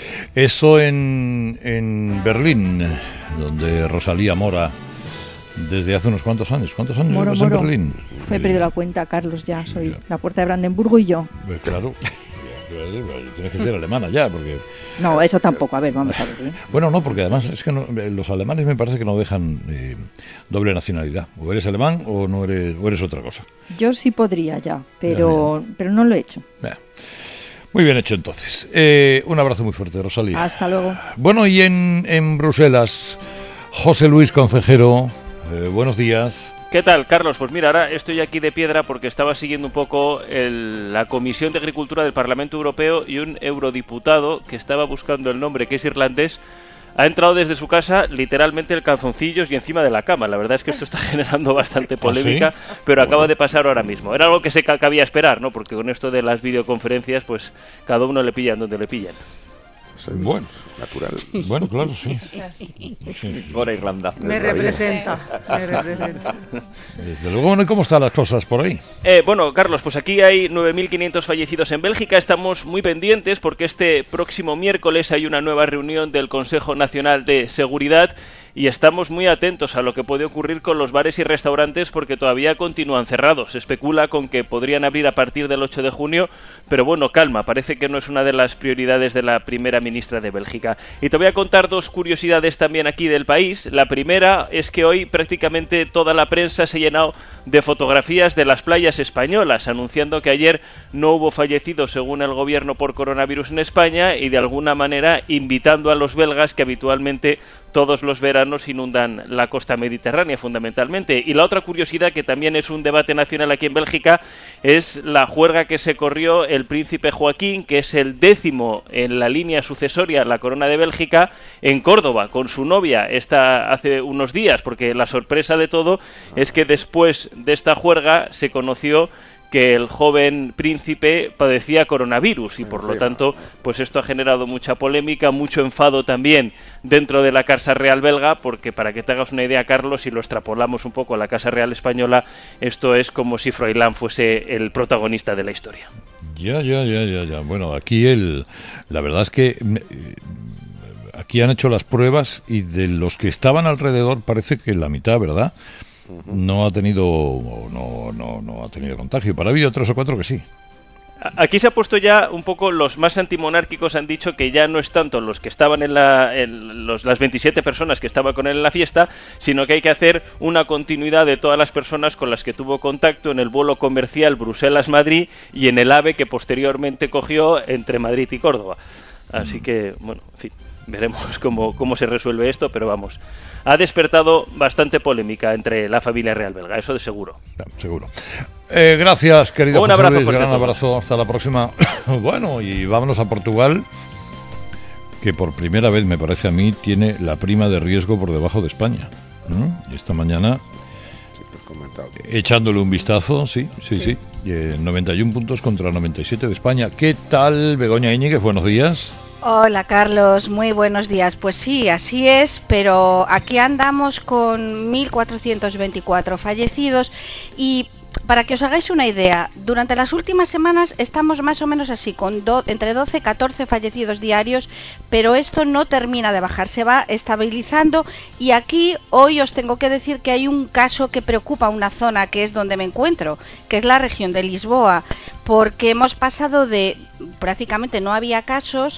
Eso en, en Berlín, donde Rosalía mora desde hace unos cuantos años. ¿Cuántos años Moro, llevas en Moro. Berlín? He perdido la cuenta, Carlos, ya soy la Puerta de Brandenburgo y yo. Pues claro, tienes que ser alemana ya, porque... No, eso tampoco, a ver, vamos a ver. ¿eh? Bueno, no, porque además es que no, los alemanes me parece que no dejan eh, doble nacionalidad. O eres alemán o no eres, o eres otra cosa. Yo sí podría ya, pero, Ya, ya. pero no lo he hecho. Ya. Muy bien hecho entonces. Eh, un abrazo muy fuerte, Rosalía. Hasta luego. Bueno, y en, en Bruselas, José Luis Concejero, eh, buenos días. ¿Qué tal, Carlos? Pues mira, ahora estoy aquí de piedra porque estaba siguiendo un poco el, la Comisión de Agricultura del Parlamento Europeo y un eurodiputado que estaba buscando el nombre, que es irlandés, ha entrado desde su casa literalmente el calzoncillos y encima de la cama. La verdad es que esto está generando bastante polémica, ¿Ah, sí? pero acaba de pasar ahora mismo. Era algo que se ca- cabía esperar, ¿no? Porque con esto de las videoconferencias, pues cada uno le pillan donde le pillan. Bueno, natural. Bueno, claro, sí. sí. Ahora Irlanda. Me representa, me representa. Desde luego, bueno, ¿y cómo están las cosas por ahí? Eh, bueno, Carlos, pues aquí hay nueve mil quinientos fallecidos en Bélgica. Estamos muy pendientes porque este próximo miércoles hay una nueva reunión del Consejo Nacional de Seguridad y estamos muy atentos a lo que puede ocurrir con los bares y restaurantes porque todavía continúan cerrados. Se especula con que podrían abrir a partir del ocho de junio, pero bueno, calma, parece que no es una de las prioridades de la primera ministra de Bélgica. Y te voy a contar dos curiosidades también aquí del país. La primera es que hoy prácticamente toda la prensa se ha llenado de fotografías de las playas españolas, anunciando que ayer no hubo fallecidos según el gobierno por coronavirus en España y de alguna manera invitando a los belgas que habitualmente todos los veranos inundan la costa mediterránea fundamentalmente. Y la otra curiosidad, que también es un debate nacional aquí en Bélgica, es la juerga que se corrió el príncipe Joaquín, que es el décimo en la línea sucesoria a la corona de Bélgica, en Córdoba, con su novia, esta hace unos días, porque la sorpresa de todo es que después de esta juerga se conoció que el joven príncipe padecía coronavirus y por lo tanto pues esto ha generado mucha polémica, mucho enfado también dentro de la Casa Real belga, porque para que te hagas una idea, Carlos, si lo extrapolamos un poco a la Casa Real española, esto es como si Froilán fuese el protagonista de la historia. Ya, ya, ya, ya, ya. Bueno, aquí el, la verdad es que eh, aquí han hecho las pruebas y de los que estaban alrededor parece que la mitad, ¿verdad?, no ha tenido no, no, no ha tenido contagio, pero ha habido tres o cuatro que sí. Aquí se ha puesto ya un poco, los más antimonárquicos han dicho que ya no es tanto los que estaban en, la, en los, las veintisiete personas que estaban con él en la fiesta, sino que hay que hacer una continuidad de todas las personas con las que tuvo contacto en el vuelo comercial Bruselas-Madrid y en el AVE que posteriormente cogió entre Madrid y Córdoba. Así que, bueno, en fin, veremos cómo, cómo se resuelve esto, pero vamos, ha despertado bastante polémica entre la familia real belga, eso de seguro. Ya, seguro. Eh, gracias, querido Un José abrazo Luis, fuerte gran a todos. abrazo, hasta la próxima. Bueno, y vámonos a Portugal, que por primera vez, me parece a mí, tiene la prima de riesgo por debajo de España. ¿Mm? Y esta mañana, echándole un vistazo, sí, sí, sí, sí. Eh, noventa y uno puntos contra noventa y siete de España. ¿Qué tal, Begoña Íñiguez? Buenos días. Hola Carlos, muy buenos días. Pues sí, así es, pero aquí andamos con mil cuatrocientos veinticuatro fallecidos y para que os hagáis una idea, durante las últimas semanas estamos más o menos así, con do, entre doce y catorce fallecidos diarios, pero esto no termina de bajar, se va estabilizando y aquí hoy os tengo que decir que hay un caso que preocupa a una zona que es donde me encuentro, que es la región de Lisboa, porque hemos pasado de prácticamente no había casos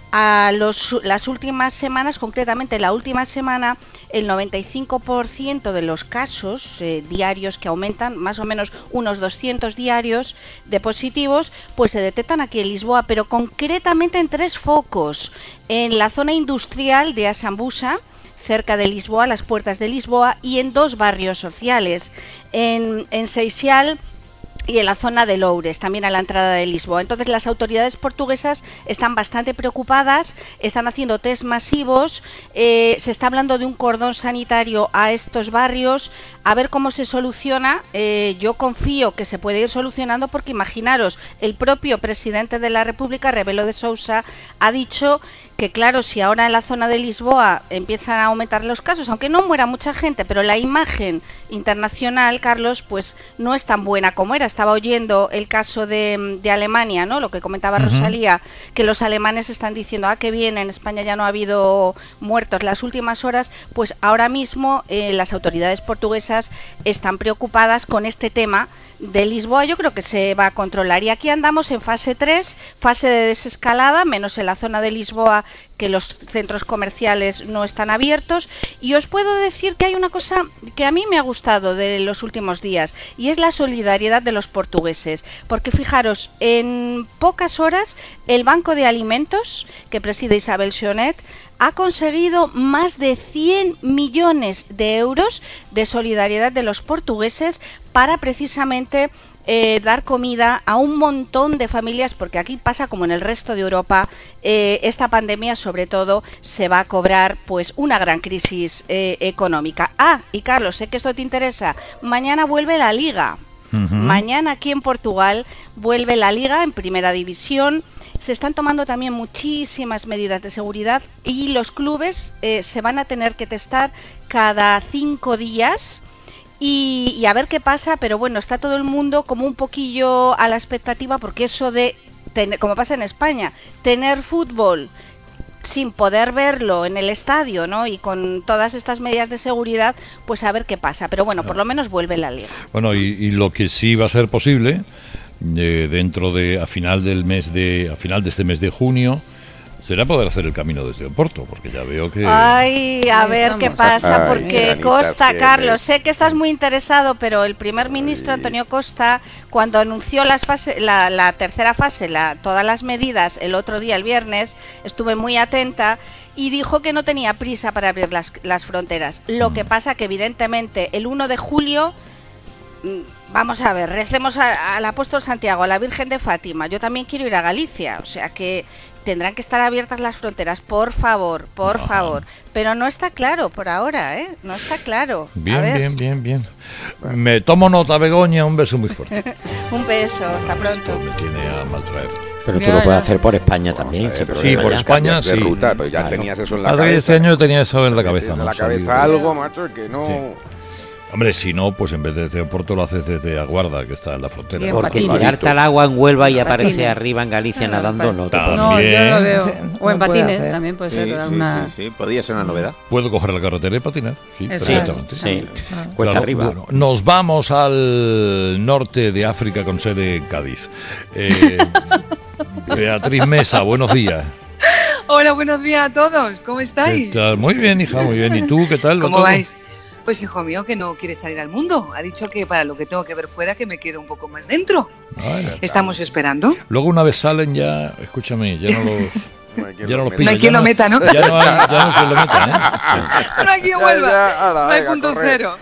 A los, las últimas semanas, concretamente la última semana, el noventa y cinco por ciento de los casos eh, diarios que aumentan, más o menos unos doscientos diarios de positivos, pues se detectan aquí en Lisboa, pero concretamente en tres focos. En la zona industrial de Asambusa, cerca de Lisboa, las puertas de Lisboa, y en dos barrios sociales, en, en Seixal y en la zona de Loures, también a la entrada de Lisboa. Entonces las autoridades portuguesas están bastante preocupadas, están haciendo test masivos, eh, se está hablando de un cordón sanitario a estos barrios, a ver cómo se soluciona. Eh, yo confío que se puede ir solucionando, porque imaginaros, el propio presidente de la República, Rebelo de Sousa, ha dicho que claro, si ahora en la zona de Lisboa empiezan a aumentar los casos, aunque no muera mucha gente, pero la imagen internacional, Carlos, pues no es tan buena como era. Estaba oyendo el caso de, de Alemania, ¿no? Lo que comentaba uh-huh. Rosalía, que los alemanes están diciendo, ah, qué bien, en España ya no ha habido muertos las últimas horas. Pues ahora mismo eh, las autoridades portuguesas están preocupadas con este tema de Lisboa. Yo creo que se va a controlar, y aquí andamos en fase tres, fase de desescalada, menos en la zona de Lisboa, que los centros comerciales no están abiertos. Y os puedo decir que hay una cosa que a mí me ha gustado de los últimos días, y es la solidaridad de los portugueses, porque fijaros, en pocas horas el Banco de Alimentos, que preside Isabel Sionet, ha conseguido más de cien millones de euros de solidaridad de los portugueses para precisamente eh, dar comida a un montón de familias, porque aquí pasa como en el resto de Europa, eh, esta pandemia sobre todo se va a cobrar pues una gran crisis eh, económica. Ah, y Carlos, sé que esto te interesa, mañana vuelve la Liga. Uh-huh. Mañana aquí en Portugal vuelve la Liga en Primera División. Se están tomando también muchísimas medidas de seguridad, y los clubes eh, se van a tener que testar cada cinco días y, y a ver qué pasa. Pero bueno, está todo el mundo como un poquillo a la expectativa, porque eso de, tener, como pasa en España, tener fútbol sin poder verlo en el estadio, ¿no? Y con todas estas medidas de seguridad, pues a ver qué pasa. Pero bueno, por lo menos vuelve la Liga. Bueno, y, y lo que sí va a ser posible, de, dentro de a final del mes de a final de este mes de junio, será poder hacer el camino desde Oporto, porque ya veo que... Ay, a ver qué pasa, porque Ay, Costa, Carlos, sé que estás muy interesado, pero el primer ministro Antonio Costa, cuando anunció las fase, la, la tercera fase, la, todas las medidas el otro día, el viernes, estuve muy atenta, y dijo que no tenía prisa para abrir las, las fronteras. Lo que pasa que evidentemente el uno de julio... Vamos a ver, recemos a, al apóstol Santiago, a la Virgen de Fátima. Yo también quiero ir a Galicia, o sea que tendrán que estar abiertas las fronteras, por favor, por Ajá. favor. Pero no está claro por ahora, ¿eh? No está claro. Bien, bien, bien, bien. Me tomo nota, Begoña, un beso muy fuerte. Un beso, hasta pronto. Esto me tiene a maltraer. Pero tú lo puedes hacer por España también. Sí, sí por España sí. De ruta, pues ya claro. tenías eso en la Hace cabeza. Este año tenía eso en la cabeza. En ¿no? la cabeza algo, macho, que no... Sí. Hombre, si no, pues en vez de desde Oporto lo haces desde Aguarda, que está en la frontera. Bien, porque tirarte al agua en Huelva y aparecer arriba en Galicia no, nadando, no te puedo. No, yo lo veo. O en no patines también puede sí, ser sí, una... Sí, sí, podría ser una novedad. Puedo coger la carretera y patinar, sí, perfectamente. Sí, ah. cuesta claro, arriba. Bueno, nos vamos al norte de África con sede en Cádiz. Eh, Beatriz Mesa, buenos días. Hola, buenos días a todos. ¿Cómo estáis? Muy bien, hija, muy bien. ¿Y tú qué tal? ¿Cómo vais? Pues hijo mío, que no quiere salir al mundo. Ha dicho que para lo que tengo que ver fuera, que me quedo un poco más dentro. Vale, Estamos claro. esperando. Luego una vez salen ya, escúchame, ya no los... No hay quien, ya no, los no, hay quien lo meta, ¿no? Ya no hay, ya no quien lo meta, ¿eh? No hay quien vuelva. No hay punto cero.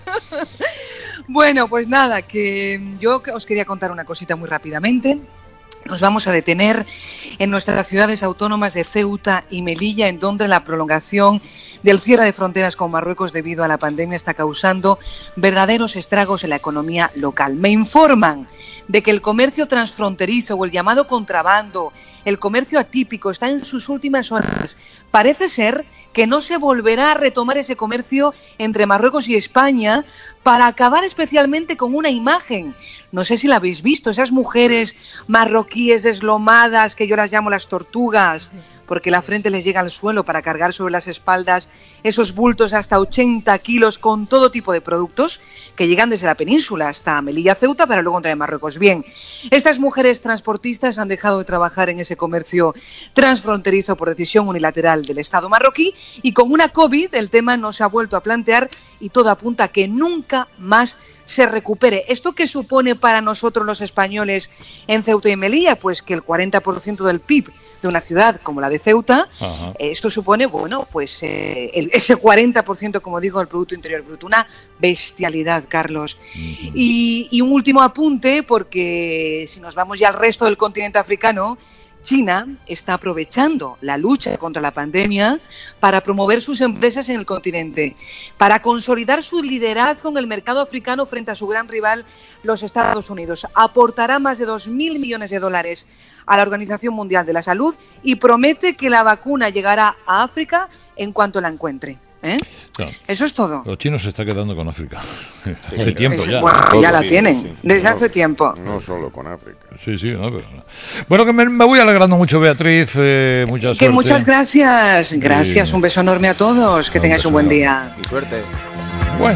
Bueno, pues nada, que yo os quería contar una cosita muy rápidamente. Nos vamos a detener en nuestras ciudades autónomas de Ceuta y Melilla, en donde la prolongación del cierre de fronteras con Marruecos debido a la pandemia está causando verdaderos estragos en la economía local. Me informan de que el comercio transfronterizo o el llamado contrabando, el comercio atípico, está en sus últimas horas. Parece ser que no se volverá a retomar ese comercio entre Marruecos y España para acabar especialmente con una imagen. No sé si la habéis visto, esas mujeres marroquíes deslomadas, que yo las llamo las tortugas, porque la frente les llega al suelo para cargar sobre las espaldas esos bultos hasta ochenta kilos con todo tipo de productos que llegan desde la península hasta Melilla, Ceuta, para luego entrar en Marruecos. Bien, estas mujeres transportistas han dejado de trabajar en ese comercio transfronterizo por decisión unilateral del Estado marroquí y con una COVID el tema no se ha vuelto a plantear y todo apunta a que nunca más se recupere. ¿Esto qué supone para nosotros los españoles en Ceuta y Melilla? Pues que el cuarenta por ciento del P I B de una ciudad como la de Ceuta, Ajá. esto supone, bueno, pues eh, el, ese cuarenta por ciento, como digo, del Producto Interior Bruto. Una bestialidad, Carlos. Uh-huh. Y, y un último apunte, porque si nos vamos ya al resto del continente africano, China está aprovechando la lucha contra la pandemia para promover sus empresas en el continente, para consolidar su liderazgo en el mercado africano frente a su gran rival, los Estados Unidos. Aportará más de dos mil millones de dólares a la Organización Mundial de la Salud y promete que la vacuna llegará a África en cuanto la encuentre. ¿Eh? No. Eso es todo. Los chinos se están quedando con África. Sí, hace tiempo ya. Bueno, ya la tienen, sí, sí. desde no, hace tiempo. No solo con África. Sí, sí, no, pero no. Bueno, que me, me voy alegrando mucho, Beatriz. Eh, mucha que suerte. muchas gracias. Gracias, sí. Un beso enorme a todos. Que un tengáis un buen día. Y suerte. Bueno.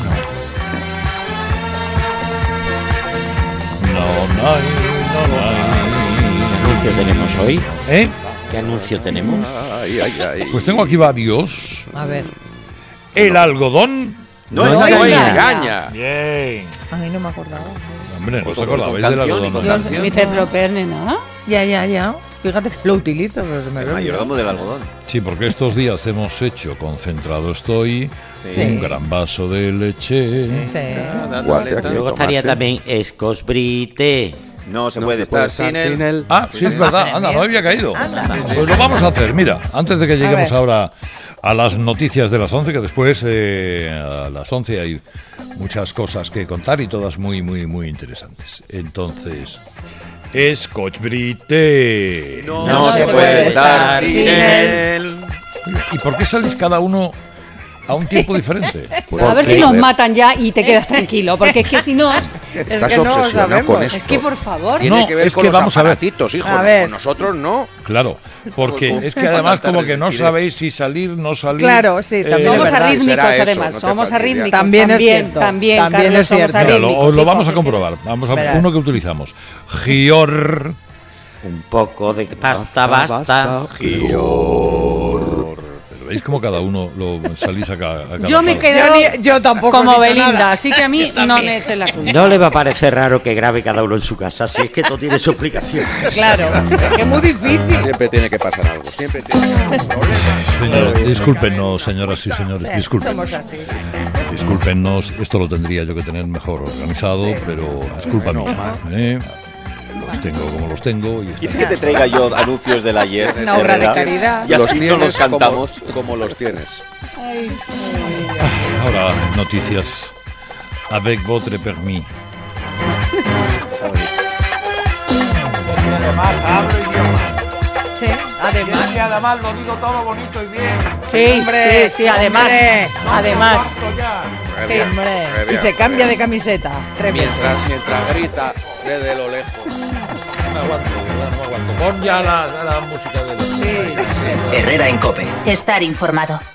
No, no, no, no. ¿Qué anuncio tenemos hoy? ¿Eh? ¿Qué anuncio tenemos? Ay, ay, ay. Pues tengo aquí varios. A ver. El algodón no, no, no engaña. engaña. Bien. A mí no me acordaba. Hombre, ¿no os acordabais del algodón? ¿Viste Properne, no? Ya, ya, ya. Fíjate que lo utilizo, pero se me ve. El mayordomo del algodón. Sí, porque estos días hemos hecho Concentrado Estoy, sí. Un gran vaso de leche. Sí. sí. Luego estaría también Escosbrite. No se no puede se estar sin, sin, sin él. Ah, sí, es verdad. Anda, no había caído. Anda. Pues lo vamos a hacer, mira, antes de que lleguemos a ahora a las noticias de las once, que después eh, a las once hay muchas cosas que contar y todas muy, muy, muy interesantes. Entonces, Escosbrite. No, no se, se puede estar sin él. ¿Y por qué salís cada uno a un tiempo diferente? Pues a ver si nos matan ya y te quedas tranquilo, porque es que si no... Es que no sabemos. Es que por favor... Tiene no, que ver es con que los vamos aparatitos, hijo. A ver. Con nosotros no. Claro, porque es que además como que no sabéis si salir, no salir... Claro, sí, también eh, Somos arrítmicos eso, además, no somos arrítmicos. También, también es cierto. También, también Carlos, es cierto. Somos arrítmicos. Mira, lo, lo vamos a comprobar. Vamos a ver uno que utilizamos. Gior. Un poco de pasta, basta. basta. Gior. ¿Veis cómo cada uno lo salís a cada, a cada Yo me quedo yo, ni, yo tampoco como Belinda, nada. Así que a mí no me echen la culpa. No le va a parecer raro que grabe cada uno en su casa, si es que todo tiene su explicación. Claro, es que es muy difícil. Siempre tiene que pasar algo, siempre tiene que haber problemas. Señora, discúlpenos, señoras y señores, sí, discúlpenos. Somos así. Discúlpenos, esto lo tendría yo que tener mejor organizado, sí. Pero es culpa bueno, mía. ¿eh? Los tengo como los tengo. Y ¿Quieres que te traiga yo anuncios del ayer? Una obra de caridad. Y así no los cantamos como, como los tienes. Ay, ahora, noticias. Avec votre permis. Además, hablo idioma. Sí, además. Y además lo digo todo bonito y bien. Sí, hombre, sí, sí, además. Hombre, además. Sí, hombre. Y se cambia de camiseta. Tremendo. Mientras, mientras grita desde lo lejos. No aguanto, no aguanto. Pon ya la, la música de los... Sí. Herrera en COPE. Estar informado.